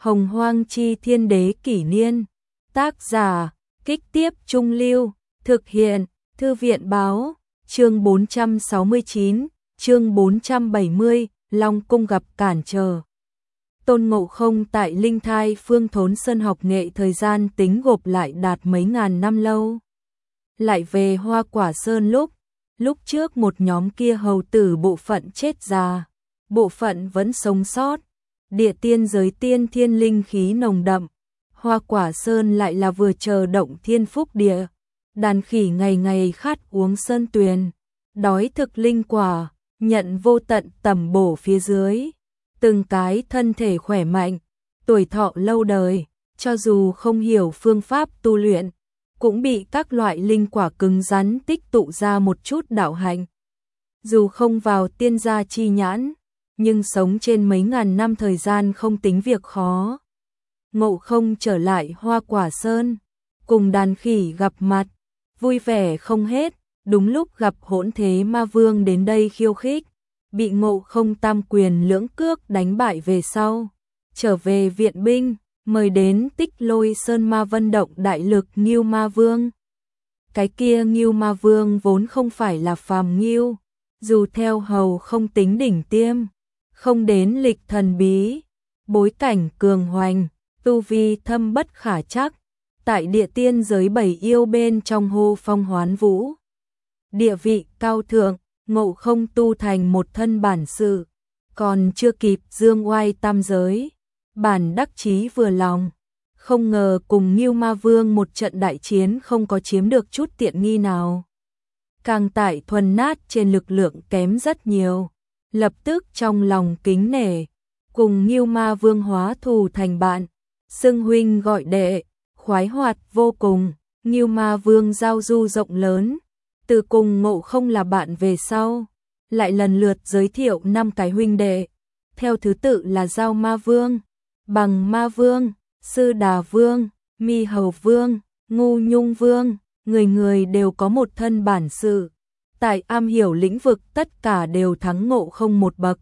Hồng Hoang Chi Thiên Đế Kỷ Niên. Tác giả, Kích Tiếp Trung Lưu. Thực hiện, Thư viện Báo. Chương 469, chương 470, Long Cung gặp cản trở. Tôn Ngộ Không tại Linh Thai Phương Thốn Sơn học nghệ thời gian tính gộp lại đạt mấy ngàn năm lâu. Lại về Hoa Quả Sơn lúc trước một nhóm kia hầu tử bộ phận chết già, bộ phận vẫn sống sót. Địa tiên giới tiên thiên linh khí nồng đậm, Hoa Quả Sơn lại là vừa chờ động thiên phúc địa. Đàn khỉ ngày ngày khát uống sơn tuyền, đói thực linh quả, nhận vô tận tầm bổ phía dưới. Từng cái thân thể khỏe mạnh, tuổi thọ lâu đời, cho dù không hiểu phương pháp tu luyện, cũng bị các loại linh quả cứng rắn tích tụ ra một chút đạo hạnh. Dù không vào tiên gia chi nhãn, nhưng sống trên mấy ngàn năm thời gian không tính việc khó. Ngộ Không trở lại Hoa Quả Sơn, cùng đàn khỉ gặp mặt, vui vẻ không hết. Đúng lúc gặp Hỗn Thế Ma Vương đến đây khiêu khích, bị Ngộ Không tam quyền lưỡng cước đánh bại về sau, trở về viện binh, mời đến Tích Lôi Sơn Ma Vân động đại lực Ngưu Ma Vương. Cái kia Ngưu Ma Vương vốn không phải là phàm ngưu, dù theo hầu không tính đỉnh tiêm, không đến lịch thần bí, bối cảnh cường hoành, tu vi thâm bất khả chắc, tại địa tiên giới bảy yêu bên trong hô phong hoán vũ. Địa vị cao thượng, Ngộ Không tu thành một thân bản sự, còn chưa kịp dương oai tam giới, bản đắc chí vừa lòng, không ngờ cùng Ngưu Ma Vương một trận đại chiến không có chiếm được chút tiện nghi nào. Càng tại thuần nát trên lực lượng kém rất nhiều, lập tức trong lòng kính nể, cùng Ngưu Ma Vương hóa thù thành bạn, xưng huynh gọi đệ, khoái hoạt vô cùng. Ngưu Ma Vương giao du rộng lớn, từ cùng Ngộ Không là bạn về sau, lại lần lượt giới thiệu 5 cái huynh đệ, theo thứ tự là Giao Ma Vương, Bằng Ma Vương, Sư Đà Vương, Mi Hầu Vương, Ngu Nhung Vương, người người đều có một thân bản sự, tại am hiểu lĩnh vực tất cả đều thắng Ngộ Không một bậc.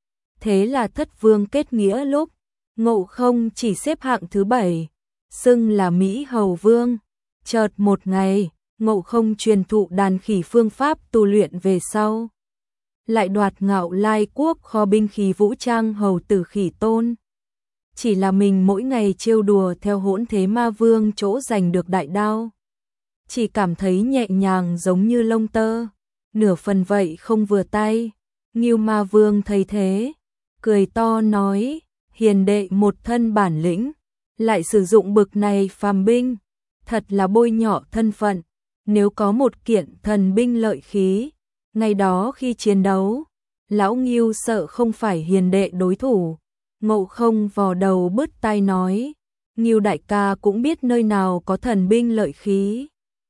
Thế là thất vương kết nghĩa lúc, Ngộ Không chỉ xếp hạng thứ 7, xưng là Mỹ Hầu Vương. Chợt một ngày, Ngộ Không truyền thụ đàn khỉ phương pháp tu luyện về sau, lại đoạt Ngạo Lai quốc kho binh khí vũ trang hầu tử Khỉ Tôn. Chỉ là mình mỗi ngày trêu đùa theo Hỗn Thế Ma Vương chỗ giành được đại đao, chỉ cảm thấy nhẹ nhàng giống như lông tơ, nửa phần vậy không vừa tay. Ngưu Ma Vương thấy thế, cười to nói, hiền đệ một thân bản lĩnh, lại sử dụng bực này phàm binh, thật là bôi nhọ thân phận. Nếu có một kiện thần binh lợi khí, ngày đó khi chiến đấu, lão Ngưu sợ không phải hiền đệ đối thủ. Ngộ Không vò đầu bứt tai nói, Ngưu đại ca cũng biết nơi nào có thần binh lợi khí,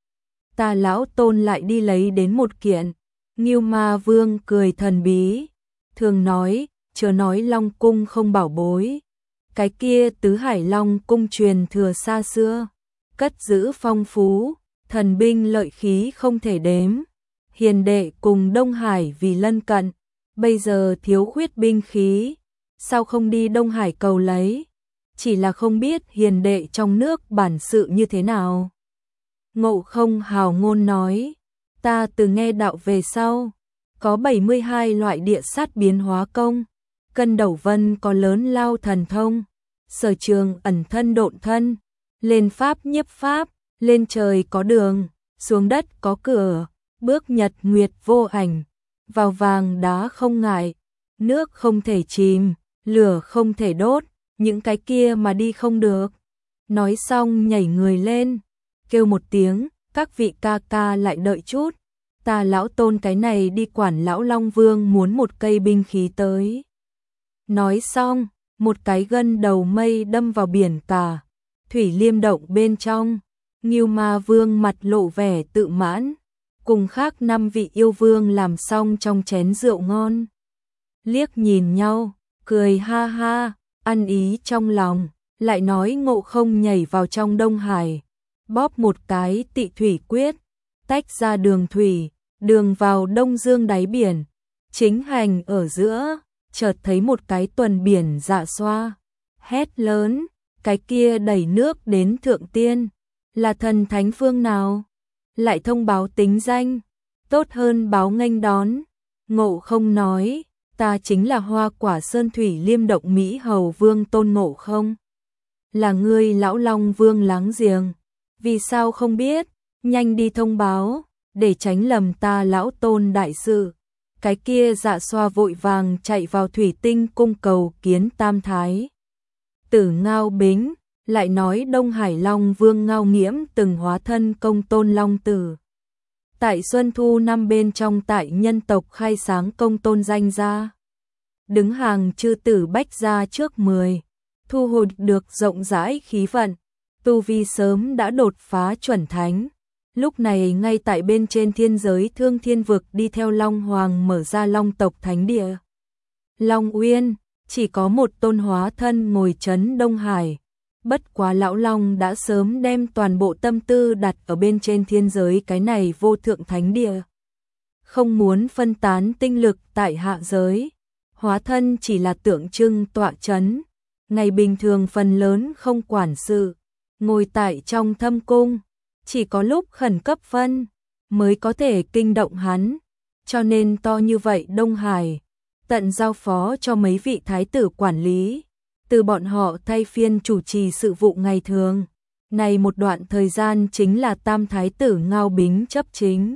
ta lão Tôn lại đi lấy đến một kiện. Ngưu Ma Vương cười thần bí, thường nói, chớ nói Long Cung không bảo bối, cái kia Tứ Hải Long Cung truyền thừa xa xưa, cất giữ phong phú, thần binh lợi khí không thể đếm. Hiền đệ cùng Đông Hải vì lân cận, bây giờ thiếu khuyết binh khí, sao không đi Đông Hải cầu lấy? Chỉ là không biết hiền đệ trong nước bản sự như thế nào. Ngộ Không hào ngôn nói, ta từ nghe đạo về sau, có 72 loại địa sát biến hóa công, cân đầu vân có lớn lao thần thông, sở trường ẩn thân độn thân, lên pháp nhiếp pháp, lên trời có đường, xuống đất có cửa, bước nhật nguyệt vô ảnh, vào vàng đá không ngại, nước không thể chìm, lửa không thể đốt, những cái kia mà đi không được. Nói xong nhảy người lên, kêu một tiếng, các vị ca ca lại đợi chút, ta lão Tôn cái này đi quản lão Long Vương muốn một cây binh khí tới. Nói xong, một cái gân đầu mây đâm vào biển cả, thủy liêm động bên trong. Ngưu Ma Vương mặt lộ vẻ tự mãn, cùng khác 5 vị yêu vương làm xong trong chén rượu ngon, liếc nhìn nhau, cười ha ha, ăn ý trong lòng, lại nói Ngộ Không nhảy vào trong Đông Hải, bóp một cái Tị Thủy Quyết, tách ra đường thủy, đường vào Đông Dương đáy biển, chính hành ở giữa, chợt thấy một cái tuần biển dạ xoa, hét lớn, cái kia đẩy nước đến thượng tiên, là thần thánh phương nào? Lại thông báo tính danh, tốt hơn báo nghênh đón. Ngộ Không nói, ta chính là Hoa Quả Sơn Thủy Liêm Động Mỹ Hầu Vương Tôn Ngộ Không. Là ngươi lão Long Vương láng giềng, vì sao không biết, nhanh đi thông báo, để tránh lầm ta lão Tôn đại sự. Cái kia Dạ Xoa vội vàng chạy vào thủy tinh cung cầu kiến Tam Thái tử Ngao Bính, lại nói Đông Hải Long Vương Ngao Nghiễm từng hóa thân công tôn Long Tử. Tại Xuân Thu năm bên trong tại nhân tộc khai sáng công tôn danh gia. Đứng hàng chư tử bách gia trước 10, thu hồi được rộng rãi khí vận, tu vi sớm đã đột phá chuẩn thánh. Lúc này ngay tại bên trên thiên giới Thương Thiên Vực đi theo Long Hoàng mở ra Long tộc thánh địa. Long Uyên, chỉ có một tôn hóa thân ngồi trấn Đông Hải. Bất quá lão Long đã sớm đem toàn bộ tâm tư đặt ở bên trên thiên giới cái này vô thượng thánh địa. Không muốn phân tán tinh lực tại hạ giới. Hóa thân chỉ là tượng trưng tọa trấn. Ngày bình thường phần lớn không quản sự. Ngồi tại trong thâm cung. Chỉ có lúc khẩn cấp phân mới có thể kinh động hắn. Cho nên to như vậy Đông Hải tận giao phó cho mấy vị thái tử quản lý, từ bọn họ thay phiên chủ trì sự vụ ngày thường. Này một đoạn thời gian chính là Tam Thái tử Ngao Bính chấp chính.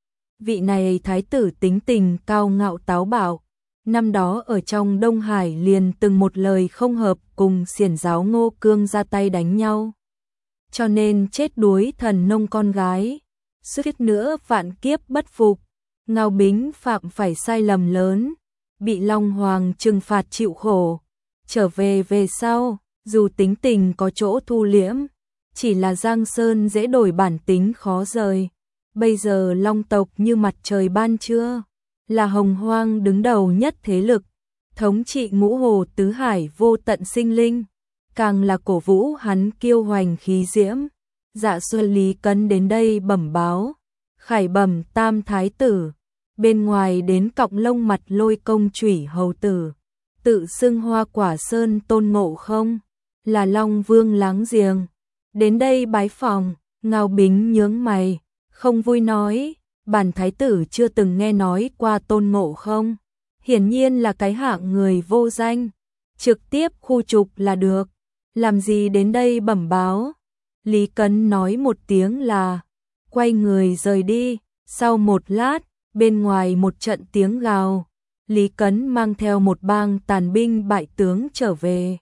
Vị này thái tử tính tình cao ngạo táo bạo, năm đó ở trong Đông Hải liền từng một lời không hợp cùng xiển giáo Ngô Cương ra tay đánh nhau. Cho nên chết đuối thần nông con gái, suýt nữa vạn kiếp bất phục. Ngao Bính phạm phải sai lầm lớn, bị Long Hoàng trừng phạt chịu khổ. Trở về sau, dù tính tình có chỗ thu liễm, chỉ là Giang Sơn dễ đổi bản tính khó rời. Bây giờ Long tộc như mặt trời ban trưa, là hồng hoang đứng đầu nhất thế lực, thống trị ngũ hồ tứ hải vô tận sinh linh, càng là cổ vũ hắn kiêu hoành khí diễm. Dạ Xuân Lý Cấn đến đây bẩm báo, khải bẩm Tam Thái tử, bên ngoài đến cọng lông mặt Lôi Công Chủy hầu tử, tự xưng Hoa Quả Sơn Tôn Ngộ Không, là Long Vương láng giềng, đến đây bái phòng. Ngao Bính nhướng mày, không vui nói, bản thái tử chưa từng nghe nói qua Tôn Ngộ Không, hiển nhiên là cái hạng người vô danh, trực tiếp khu trục là được, làm gì đến đây bẩm báo. Lý Cấn nói một tiếng là quay người rời đi. Sau một lát, bên ngoài một trận tiếng gào, Lý Cấn mang theo một bang tàn binh bại tướng trở về.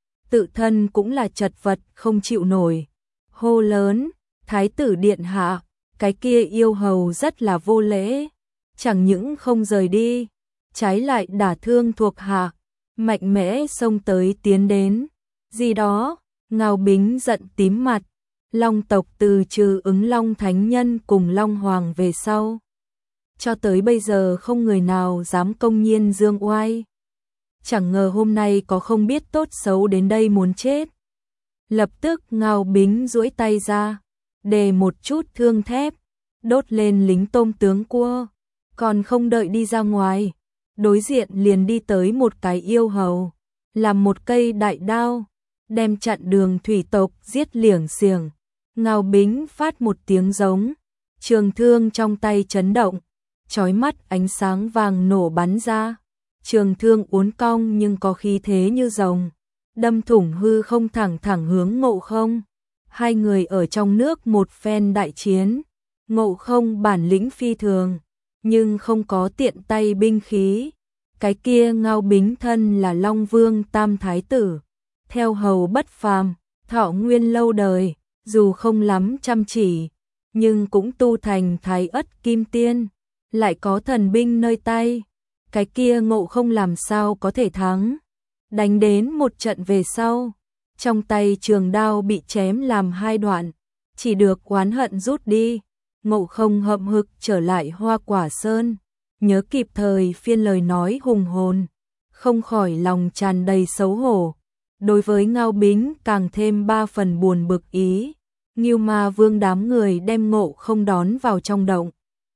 Tự thân cũng là chật vật không chịu nổi, hô lớn, Thái tử điện hạ, cái kia yêu hầu rất là vô lễ, chẳng những không rời đi, trái lại đả thương thuộc hạ, mạnh mẽ xông tới tiến đến. Gì đó, Ngao Bính giận tím mặt, Long tộc từ trừ ứng Long Thánh Nhân cùng Long Hoàng về sau, cho tới bây giờ không người nào dám công nhiên dương oai. Chẳng ngờ hôm nay có không biết tốt xấu đến đây muốn chết. Lập tức Ngao Bính duỗi tay ra, đề một chút thương thép, đốt lên lính tôm tướng cua, còn không đợi đi ra ngoài, đối diện liền đi tới một cái yêu hầu, làm một cây đại đao, đem chặn đường thủy tộc giết liểng xiềng. Ngao Bính phát một tiếng giống, trường thương trong tay chấn động, chói mắt ánh sáng vàng nổ bắn ra, trường thương uốn cong nhưng có khí thế như rồng, đâm thủng hư không thẳng thẳng hướng Ngộ Không. Hai người ở trong nước một phen đại chiến, Ngộ Không bản lĩnh phi thường, nhưng không có tiện tay binh khí. Cái kia Ngao Bính thân là Long Vương Tam Thái tử, theo hầu bất phàm, thọ nguyên lâu đời, dù không lắm chăm chỉ, nhưng cũng tu thành Thái Ất Kim Tiên, lại có thần binh nơi tay. Cái kia Ngộ Không làm sao có thể thắng. Đánh đến một trận về sau, trong tay trường đao bị chém làm hai đoạn, chỉ được oán hận rút đi. Ngộ Không hậm hực trở lại Hoa Quả Sơn, nhớ kịp thời phiên lời nói hùng hồn, không khỏi lòng tràn đầy xấu hổ. Đối với Ngao Bính càng thêm 3 phần buồn bực ý. Ngưu Ma Vương đám người đem Ngộ Không đón vào trong động,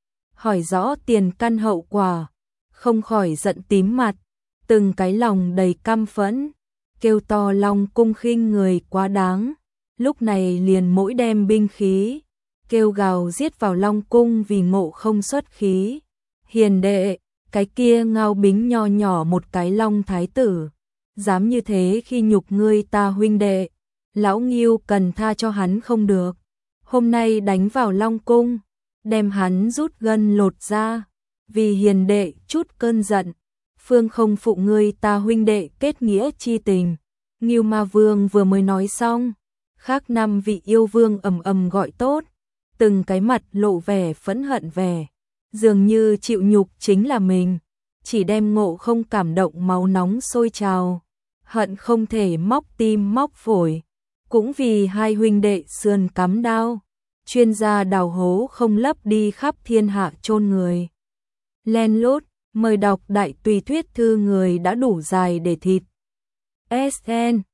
hỏi rõ tiền căn hậu quả, không khỏi giận tím mặt, từng cái lòng đầy căm phẫn. kêu to Long Cung khinh người quá đáng, lúc này liền mỗi đem binh khí, kêu gào giết vào Long Cung vì Ngộ không xuất khí. Hiền đệ, cái kia Ngao Bính nho nhỏ một cái Long Thái tử, dám như thế khi nhục ngươi ta huynh đệ, lão Nghiêu cần tha cho hắn không được. Hôm nay đánh vào Long Cung, đem hắn rút gân lột ra, vì hiền đệ chút cơn giận, phương không phụ ngươi ta huynh đệ kết nghĩa chi tình. Ngưu Ma Vương vừa mới nói xong, khác 5 vị yêu vương ầm ầm gọi tốt, từng cái mặt lộ vẻ phẫn hận vẻ, dường như chịu nhục chính là mình, chỉ đem Ngộ không cảm động máu nóng sôi trào, hận không thể móc tim móc phổi, cũng vì hai huynh đệ sườn cắm đao, chuyên gia đào hố không lấp đi khắp thiên hạ chôn người. Len lút, mời đọc đại tùy thuyết thư người đã đủ dài để thịt. SN